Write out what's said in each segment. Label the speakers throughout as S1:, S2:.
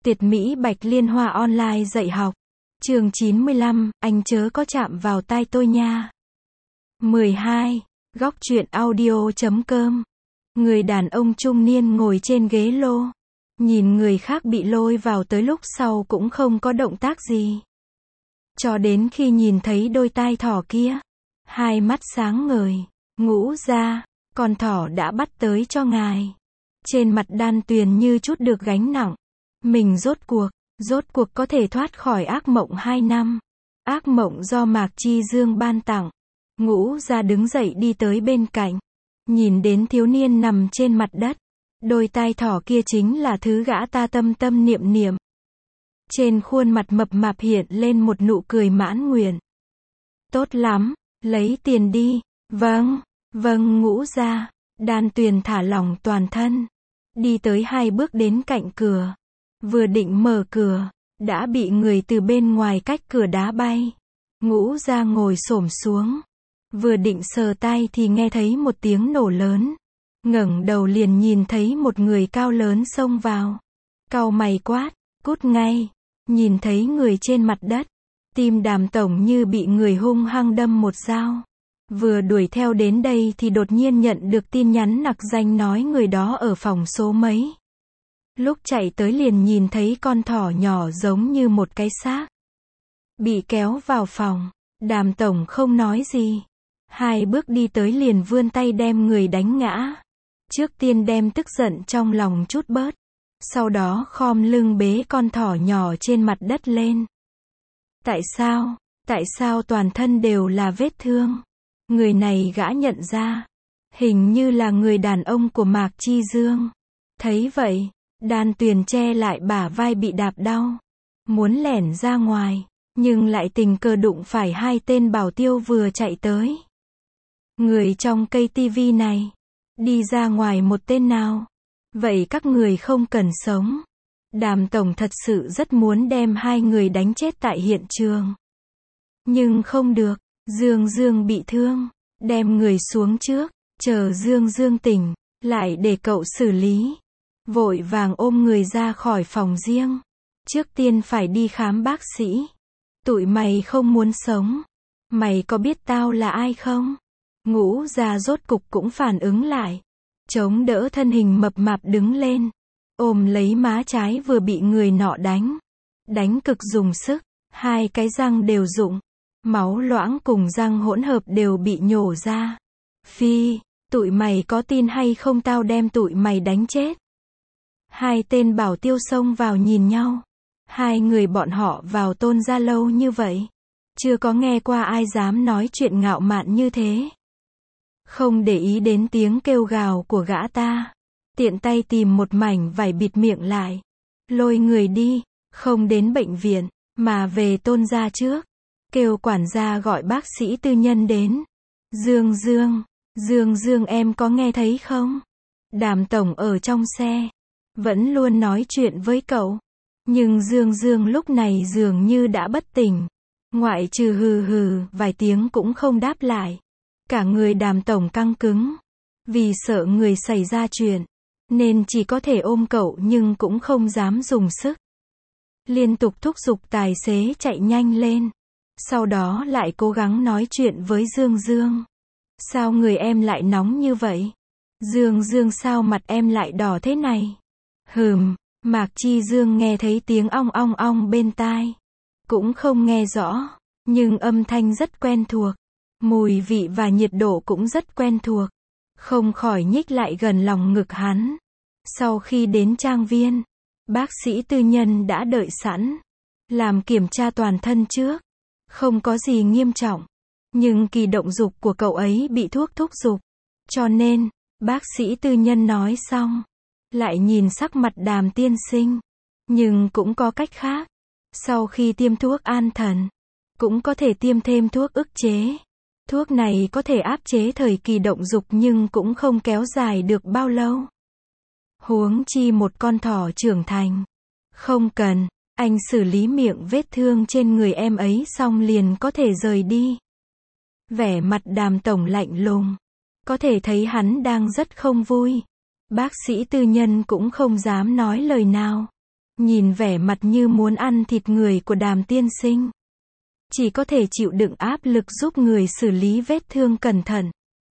S1: Tuyệt mỹ Bạch Liên Hoa online dạy học. Chương 95, anh chớ có chạm vào tai tôi nha. 12. Góc truyện audio.com. Người đàn ông trung niên ngồi trên ghế lô. Nhìn người khác bị lôi vào tới lúc sau cũng không có động tác gì. Cho đến khi nhìn thấy đôi tai thỏ kia. Hai mắt sáng ngời. Ngũ ra, con thỏ đã bắt tới cho ngài. Trên mặt Đan Tuyền như chút được gánh nặng. Mình rốt cuộc có thể thoát khỏi ác mộng 2 năm. Ác mộng do Mạc Chi Dương ban tặng. Ngũ ra đứng dậy đi tới bên cạnh. Nhìn đến thiếu niên nằm trên mặt đất. Đôi tai thỏ kia chính là thứ gã ta tâm tâm niệm niệm. Trên khuôn mặt mập mạp hiện lên một nụ cười mãn nguyện. Tốt lắm, lấy tiền đi. Vâng Ngũ ra. Đan Tuyền thả lỏng toàn thân. Đi tới 2 bước đến cạnh cửa. Vừa định mở cửa, đã bị người từ bên ngoài cách cửa đá bay. Ngũ ra ngồi xổm xuống. Vừa định sờ tay thì nghe thấy một tiếng nổ lớn. Ngẩng đầu liền nhìn thấy một người cao lớn xông vào. Cau mày quát, cút ngay. Nhìn thấy người trên mặt đất. Tim Đàm tổng như bị người hung hăng đâm một dao. Vừa đuổi theo đến đây thì đột nhiên nhận được tin nhắn nặc danh nói người đó ở phòng số mấy. Lúc chạy tới liền nhìn thấy con thỏ nhỏ giống như một cái xác. Bị kéo vào phòng. Đàm tổng không nói gì. 2 bước đi tới liền vươn tay đem người đánh ngã. Trước tiên đem tức giận trong lòng chút bớt. Sau đó khom lưng bế con thỏ nhỏ trên mặt đất lên. Tại sao toàn thân đều là vết thương? Người này gã nhận ra. Hình như là người đàn ông của Mạc Chi Dương. Thấy vậy, Đan Tuyền che lại bả vai bị đạp đau. Muốn lẻn ra ngoài, nhưng lại tình cờ đụng phải 2 tên bảo tiêu vừa chạy tới. Người trong cây tivi này, đi ra ngoài một tên nào. Vậy các người không cần sống. Đàm tổng thật sự rất muốn đem 2 người đánh chết tại hiện trường. Nhưng không được, Dương bị thương. Đem người xuống trước, chờ Dương tỉnh, lại để cậu xử lý. Vội vàng ôm người ra khỏi phòng riêng. Trước tiên phải đi khám bác sĩ. Tụi mày không muốn sống. Mày có biết tao là ai không? Ngũ ra rốt cục cũng phản ứng lại. Chống đỡ thân hình mập mạp đứng lên. Ôm lấy má trái vừa bị người nọ đánh. Đánh cực dùng sức. 2 cái răng đều rụng. Máu loãng cùng răng hỗn hợp đều bị nhổ ra. Phi, tụi mày có tin hay không tao đem tụi mày đánh chết. 2 tên bảo tiêu xông vào nhìn nhau. 2 người bọn họ vào Tôn gia lâu như vậy. Chưa có nghe qua ai dám nói chuyện ngạo mạn như thế. Không để ý đến tiếng kêu gào của gã ta. Tiện tay tìm một mảnh vải bịt miệng lại. Lôi người đi, không đến bệnh viện, mà về Tôn gia trước. Kêu quản gia gọi bác sĩ tư nhân đến. Dương em có nghe thấy không? Đàm tổng ở trong xe. Vẫn luôn nói chuyện với cậu. Nhưng Dương lúc này dường như đã bất tỉnh. Ngoại trừ hừ vài tiếng cũng không đáp lại. Cả người Đàm tổng căng cứng. Vì sợ người xảy ra chuyện. Nên chỉ có thể ôm cậu nhưng cũng không dám dùng sức. Liên tục thúc giục tài xế chạy nhanh lên. Sau đó lại cố gắng nói chuyện với Dương. Sao người em lại nóng như vậy? Dương sao mặt em lại đỏ thế này? Mạc Chi Dương nghe thấy tiếng ong ong bên tai. Cũng không nghe rõ, nhưng âm thanh rất quen thuộc. Mùi vị và nhiệt độ cũng rất quen thuộc. Không khỏi nhích lại gần lòng ngực hắn. Sau khi đến trang viên, bác sĩ tư nhân đã đợi sẵn. Làm kiểm tra toàn thân trước. Không có gì nghiêm trọng. Nhưng kỳ động dục của cậu ấy bị thuốc thúc giục. Cho nên, bác sĩ tư nhân nói xong. Lại nhìn sắc mặt Đàm tiên sinh. Nhưng cũng có cách khác. Sau khi tiêm thuốc an thần, cũng có thể tiêm thêm thuốc ức chế. Thuốc này có thể áp chế thời kỳ động dục nhưng cũng không kéo dài được bao lâu. Huống chi một con thỏ trưởng thành. Không cần, anh xử lý miệng vết thương trên người em ấy xong liền có thể rời đi. Vẻ mặt Đàm tổng lạnh lùng. Có thể thấy hắn đang rất không vui. Bác sĩ tư nhân cũng không dám nói lời nào. Nhìn vẻ mặt như muốn ăn thịt người của Đàm tiên sinh. Chỉ có thể chịu đựng áp lực giúp người xử lý vết thương cẩn thận.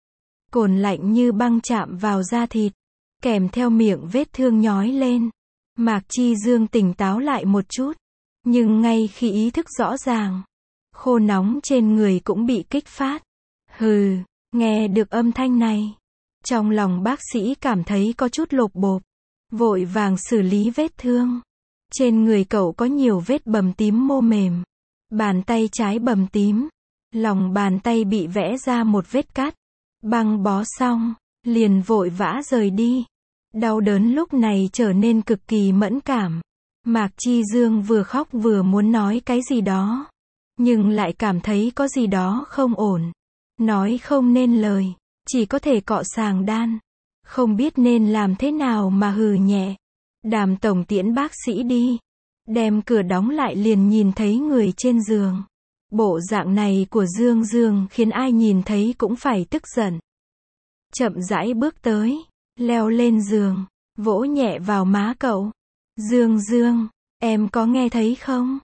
S1: Cồn lạnh như băng chạm vào da thịt, kèm theo miệng vết thương nhói lên. Mạc Chi Dương tỉnh táo lại một chút. Nhưng ngay khi ý thức rõ ràng, khô nóng trên người cũng bị kích phát. Hừ, nghe được âm thanh này. Trong lòng bác sĩ cảm thấy có chút lột bột. Vội vàng xử lý vết thương. Trên người cậu có nhiều vết bầm tím mô mềm. Bàn tay trái bầm tím. Lòng bàn tay bị vẽ ra một vết cắt. Băng bó xong, liền vội vã rời đi. Đau đớn lúc này trở nên cực kỳ mẫn cảm. Mạc Chi Dương vừa khóc vừa muốn nói cái gì đó. Nhưng lại cảm thấy có gì đó không ổn. Nói không nên lời. Chỉ có thể cọ sàng đan. Không biết nên làm thế nào mà hừ nhẹ. Đàm tổng tiễn bác sĩ đi. Đem cửa đóng lại liền nhìn thấy người trên giường. Bộ dạng này của Dương Dương khiến ai nhìn thấy cũng phải tức giận. Chậm rãi bước tới. Leo lên giường. Vỗ nhẹ vào má cậu. Dương Dương, em có nghe thấy không?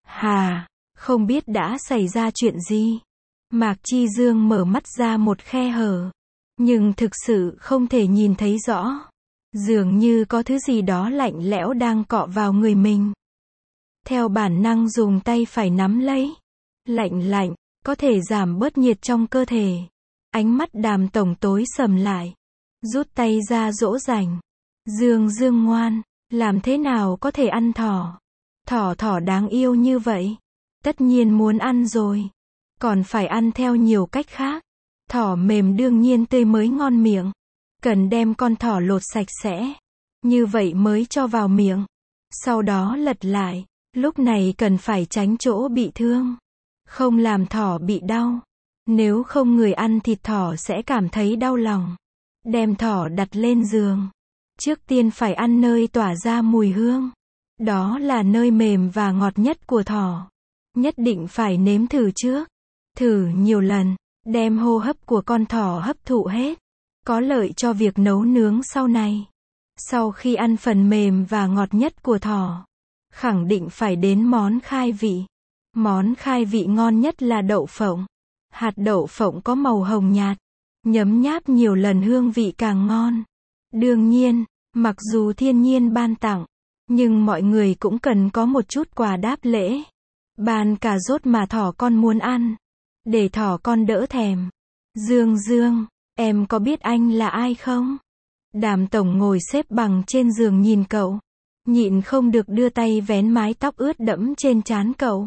S1: Hà, không biết đã xảy ra chuyện gì. Mạc Chi Dương mở mắt ra một khe hở. Nhưng thực sự không thể nhìn thấy rõ. Dường như có thứ gì đó lạnh lẽo đang cọ vào người mình. Theo bản năng dùng tay phải nắm lấy. Lạnh lạnh, có thể giảm bớt nhiệt trong cơ thể. Ánh mắt Đàm tổng tối sầm lại. Rút tay ra dỗ dành. Dương Dương ngoan, làm thế nào có thể ăn thỏ? Thỏ đáng yêu như vậy. Tất nhiên muốn ăn rồi. Còn phải ăn theo nhiều cách khác. Thỏ mềm đương nhiên tươi mới ngon miệng. Cần đem con thỏ lột sạch sẽ. Như vậy mới cho vào miệng. Sau đó lật lại. Lúc này cần phải tránh chỗ bị thương. Không làm thỏ bị đau. Nếu không người ăn thịt thỏ sẽ cảm thấy đau lòng. Đem thỏ đặt lên giường. Trước tiên phải ăn nơi tỏa ra mùi hương. Đó là nơi mềm và ngọt nhất của thỏ. Nhất định phải nếm thử trước. Thử nhiều lần. Đem hô hấp của con thỏ hấp thụ hết. Có lợi cho việc nấu nướng sau này. Sau khi ăn phần mềm và ngọt nhất của thỏ, khẳng định phải đến món khai vị. Món khai vị ngon nhất là đậu phộng. Hạt đậu phộng có màu hồng nhạt. Nhấm nháp nhiều lần hương vị càng ngon. Đương nhiên, mặc dù thiên nhiên ban tặng, nhưng mọi người cũng cần có một chút quà đáp lễ. Ban cà rốt mà thỏ con muốn ăn. Để thỏ con đỡ thèm. Dương Dương, em có biết anh là ai không? Đàm tổng ngồi xếp bằng trên giường nhìn cậu. Nhịn không được đưa tay vén mái tóc ướt đẫm trên trán cậu.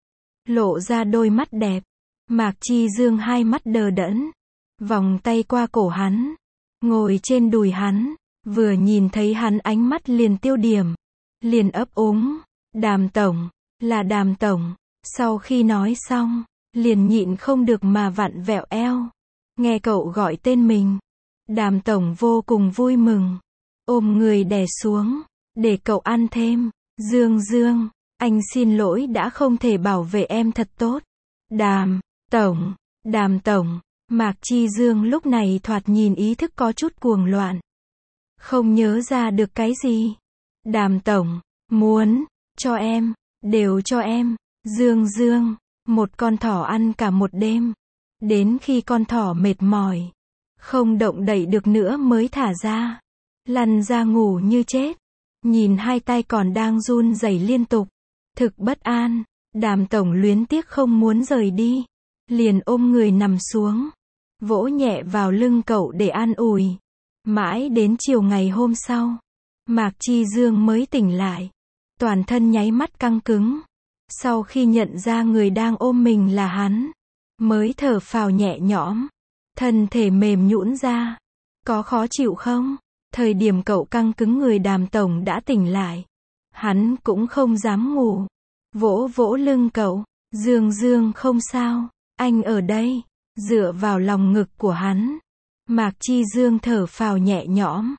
S1: Lộ ra đôi mắt đẹp. Mạc Chi Dương hai mắt đờ đẫn. Vòng tay qua cổ hắn. Ngồi trên đùi hắn. Vừa nhìn thấy hắn ánh mắt liền tiêu điểm. Liền ấp úng. Đàm tổng. Là Đàm tổng. Sau khi nói xong, liền nhịn không được mà vặn vẹo eo. Nghe cậu gọi tên mình. Đàm tổng vô cùng vui mừng. Ôm người đè xuống. Để cậu ăn thêm. Dương Dương, anh xin lỗi đã không thể bảo vệ em thật tốt. Đàm tổng. Đàm tổng. Mạc Chi Dương lúc này thoạt nhìn ý thức có chút cuồng loạn. Không nhớ ra được cái gì. Đàm tổng. Muốn. Cho em. Đều cho em. Dương Dương. Một con thỏ ăn cả một đêm. Đến khi con thỏ mệt mỏi. Không động đậy được nữa mới thả ra. Lăn ra ngủ như chết. Nhìn hai tay còn đang run rẩy liên tục. Thực bất an. Đàm tổng luyến tiếc không muốn rời đi. Liền ôm người nằm xuống. Vỗ nhẹ vào lưng cậu để an ủi. Mãi đến chiều ngày hôm sau. Mạc Chi Dương mới tỉnh lại. Toàn thân nháy mắt căng cứng. Sau khi nhận ra người đang ôm mình là hắn. Mới thở phào nhẹ nhõm. Thân thể mềm nhũn ra. Có khó chịu không? Thời điểm cậu căng cứng người Đàm tổng đã tỉnh lại. Hắn cũng không dám ngủ. Vỗ vỗ lưng cậu. Dương Dương không sao. Anh ở đây. Dựa vào lòng ngực của hắn. Mạc Chi Dương thở phào nhẹ nhõm.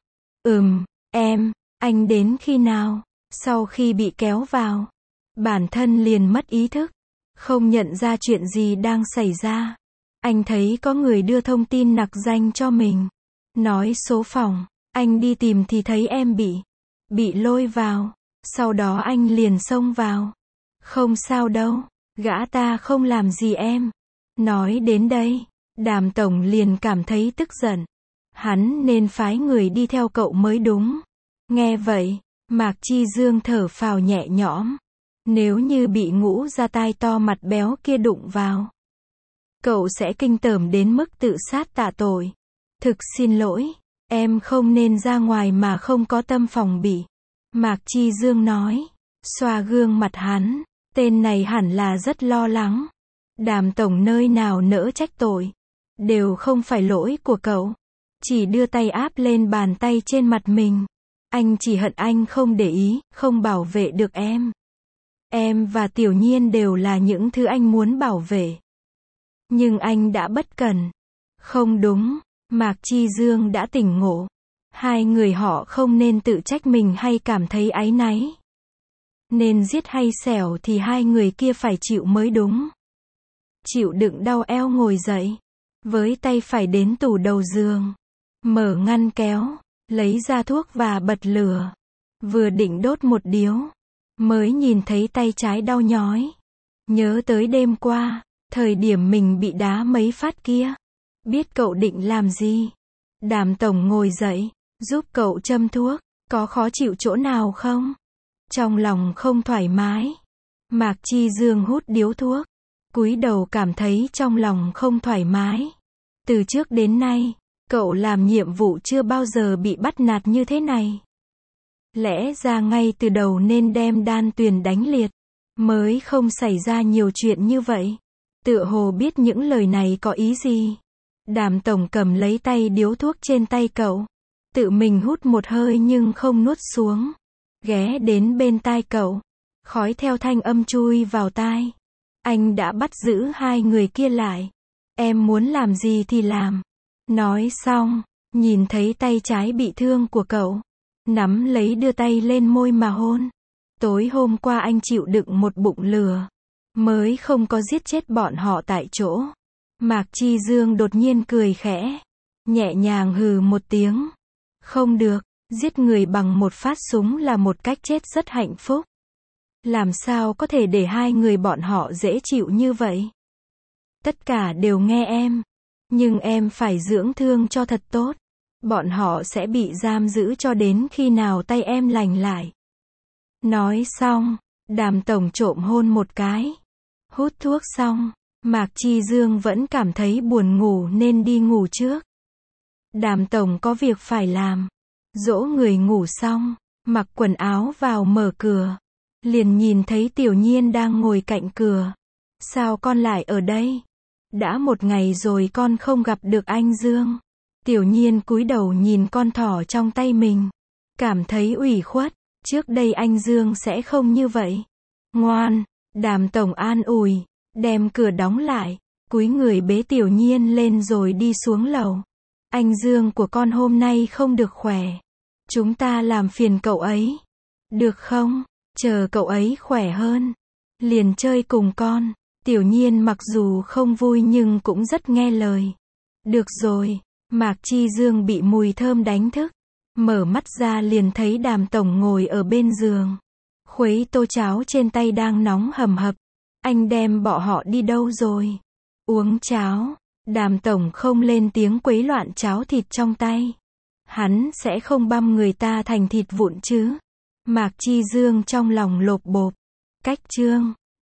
S1: Em. Anh đến khi nào? Sau khi bị kéo vào. Bản thân liền mất ý thức. Không nhận ra chuyện gì đang xảy ra. Anh thấy có người đưa thông tin nặc danh cho mình. Nói số phòng. Anh đi tìm thì thấy em bị lôi vào. Sau đó anh liền xông vào. Không sao đâu, gã ta không làm gì em. Nói đến đây, Đàm tổng liền cảm thấy tức giận. Hắn nên phái người đi theo cậu mới đúng. Nghe vậy, Mạc Chi Dương thở phào nhẹ nhõm. Nếu như bị ngũ gia tai to mặt béo kia đụng vào, cậu sẽ kinh tởm đến mức tự sát tạ tội. Thực xin lỗi, em không nên ra ngoài mà không có tâm phòng bị. Mạc Chi Dương nói, xoa gương mặt hắn, tên này hẳn là rất lo lắng. Đàm tổng nơi nào nỡ trách tội, đều không phải lỗi của cậu. Chỉ đưa tay áp lên bàn tay trên mặt mình. Anh chỉ hận anh không để ý, không bảo vệ được em. Em và Tiểu Nhiên đều là những thứ anh muốn bảo vệ. Nhưng anh đã bất cẩn. Không đúng, Mạc Chi Dương đã tỉnh ngộ. Hai người họ không nên tự trách mình hay cảm thấy áy náy. Nên giết hay xẻo thì hai người kia phải chịu mới đúng. Chịu đựng đau eo ngồi dậy. Với tay phải đến tủ đầu giường. Mở ngăn kéo. Lấy ra thuốc và bật lửa. Vừa định đốt một điếu. Mới nhìn thấy tay trái đau nhói. Nhớ tới đêm qua. Thời điểm mình bị đá mấy phát kia. Biết cậu định làm gì. Đàm tổng ngồi dậy. Giúp cậu châm thuốc. Có khó chịu chỗ nào không? Trong lòng không thoải mái. Mạc Chi Dương hút điếu thuốc. Cúi đầu cảm thấy trong lòng không thoải mái. Từ trước đến nay, cậu làm nhiệm vụ chưa bao giờ bị bắt nạt như thế này. Lẽ ra ngay từ đầu nên đem Đan Tuyền đánh liệt. Mới không xảy ra nhiều chuyện như vậy. Tựa hồ biết những lời này có ý gì. Đàm tổng cầm lấy tay điếu thuốc trên tay cậu. Tự mình hút một hơi nhưng không nuốt xuống. Ghé đến bên tai cậu. Khói theo thanh âm chui vào tai. Anh đã bắt giữ hai người kia lại. Em muốn làm gì thì làm. Nói xong, nhìn thấy tay trái bị thương của cậu. Nắm lấy đưa tay lên môi mà hôn. Tối hôm qua anh chịu đựng một bụng lửa. Mới không có giết chết bọn họ tại chỗ. Mạc Chi Dương đột nhiên cười khẽ. Nhẹ nhàng hừ một tiếng. Không được, giết người bằng một phát súng là một cách chết rất hạnh phúc. Làm sao có thể để hai người bọn họ dễ chịu như vậy? Tất cả đều nghe em. Nhưng em phải dưỡng thương cho thật tốt. Bọn họ sẽ bị giam giữ cho đến khi nào tay em lành lại. Nói xong, Đàm tổng trộm hôn một cái. Hút thuốc xong, Mạc Chi Dương vẫn cảm thấy buồn ngủ nên đi ngủ trước. Đàm tổng có việc phải làm. Dỗ người ngủ xong, mặc quần áo vào mở cửa. Liền nhìn thấy Tiểu Nhiên đang ngồi cạnh cửa. Sao con lại ở đây? Đã một ngày rồi con không gặp được anh Dương. Tiểu Nhiên cúi đầu nhìn con thỏ trong tay mình. Cảm thấy ủy khuất. Trước đây anh Dương sẽ không như vậy. Ngoan, Đàm tổng an ủi. Đem cửa đóng lại. Cúi người bế Tiểu Nhiên lên rồi đi xuống lầu. Anh Dương của con hôm nay không được khỏe. Chúng ta làm phiền cậu ấy. Được không? Chờ cậu ấy khỏe hơn. Liền chơi cùng con. Tiểu Nhiên mặc dù không vui nhưng cũng rất nghe lời. Được rồi. Mạc Chi Dương bị mùi thơm đánh thức. Mở mắt ra liền thấy Đàm tổng ngồi ở bên giường. Khuấy tô cháo trên tay đang nóng hầm hập. Anh đem bọn họ đi đâu rồi? Uống cháo. Đàm tổng không lên tiếng quấy loạn cháo thịt trong tay. Hắn sẽ không băm người ta thành thịt vụn chứ. Mạc Chi Dương trong lòng lộp bộp. Cách chương